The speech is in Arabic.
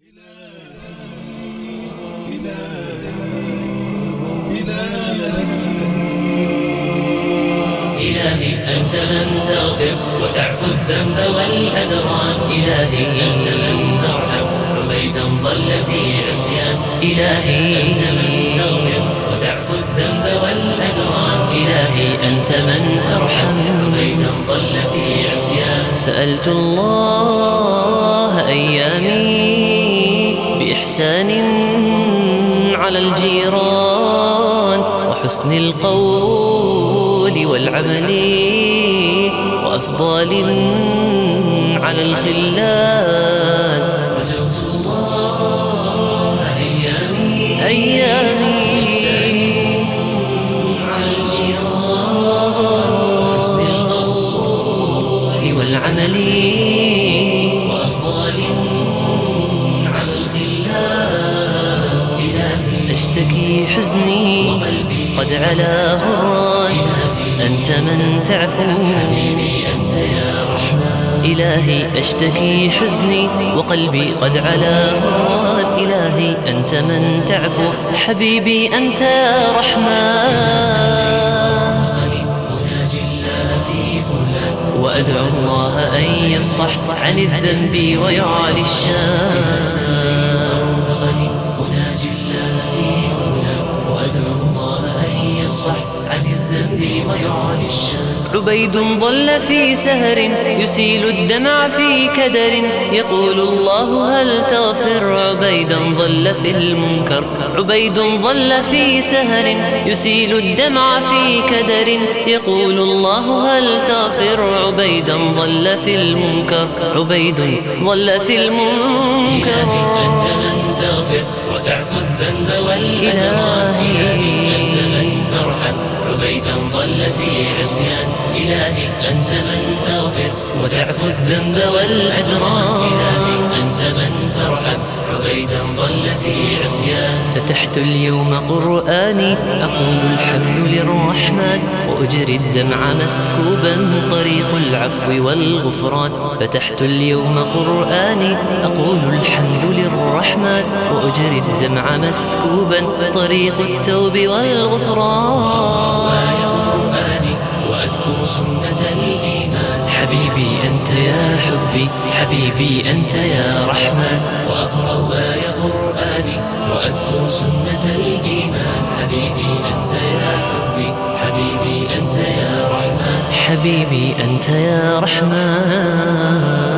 إلهي أنت من تغفر وتعفو الذنب والأدران. إلهي أنت من ترحم عبيدا ضل في عصيان. إلهي أنت من تغفر وتعفو الذنب والأدران. إلهي أنت من ترحم عبيدا ضل في عصيان. سألت الله أيامي بإحسان على الجيران وحسن القول والعمل وأفضال على الخلان. رجوت الله أيامي على الجيران وحسن القول والعمل وأفضال على الخلان. إلهي أشتكي حزني وقلبي قد علا هران. أنت من تعفو حبيبي أنت يا رحمن. إلهي أشتكي حزني وقلبي قد علا هران. إلهي أنت من تعفو حبيبي أنت يا رحمن. وأدعو الله أن يصفح عن الذنب ويعلي الشان. عن الذنب ويعلي الشان. عبيد ظل في سهر يسيل الدمع في كدر يقول الله هل تغفر. عبيدا ظل في المنكر. عبيد ظل في سهر يسيل الدمع في كدر يقول الله هل تغفر. عبيدا ظل في المنكر. عبيد ظل في المنكر. إلهي أنت من تغفر وتعفو الذنب والأدران. إلهي أنت من ترحم عبيدا ضل في عصيان. إلهي أنت من تغفر وتعفو الذنب والأدران. إلهي أنت من ترحم عبيدا ضل في عصيان. فتحت اليوم قرآني أقول الحمد للرحمن وأجري الدمع مسكوبا طريق العفو والغفران. فتحت اليوم قرآني أقول الحمد للرحمن وأجري الدمع مسكوبا طريق التوب والغفران. وأذكر سنة الإيمان. حبيبي أنت يا حبي حبيبي أنت يا رحمن. وأقرأ آية قرآني وأذكر سنة الإيمان. حبيبي أنت يا حبي حبيبي أنت يا رحمن. حبيبي أنت يا رحمن.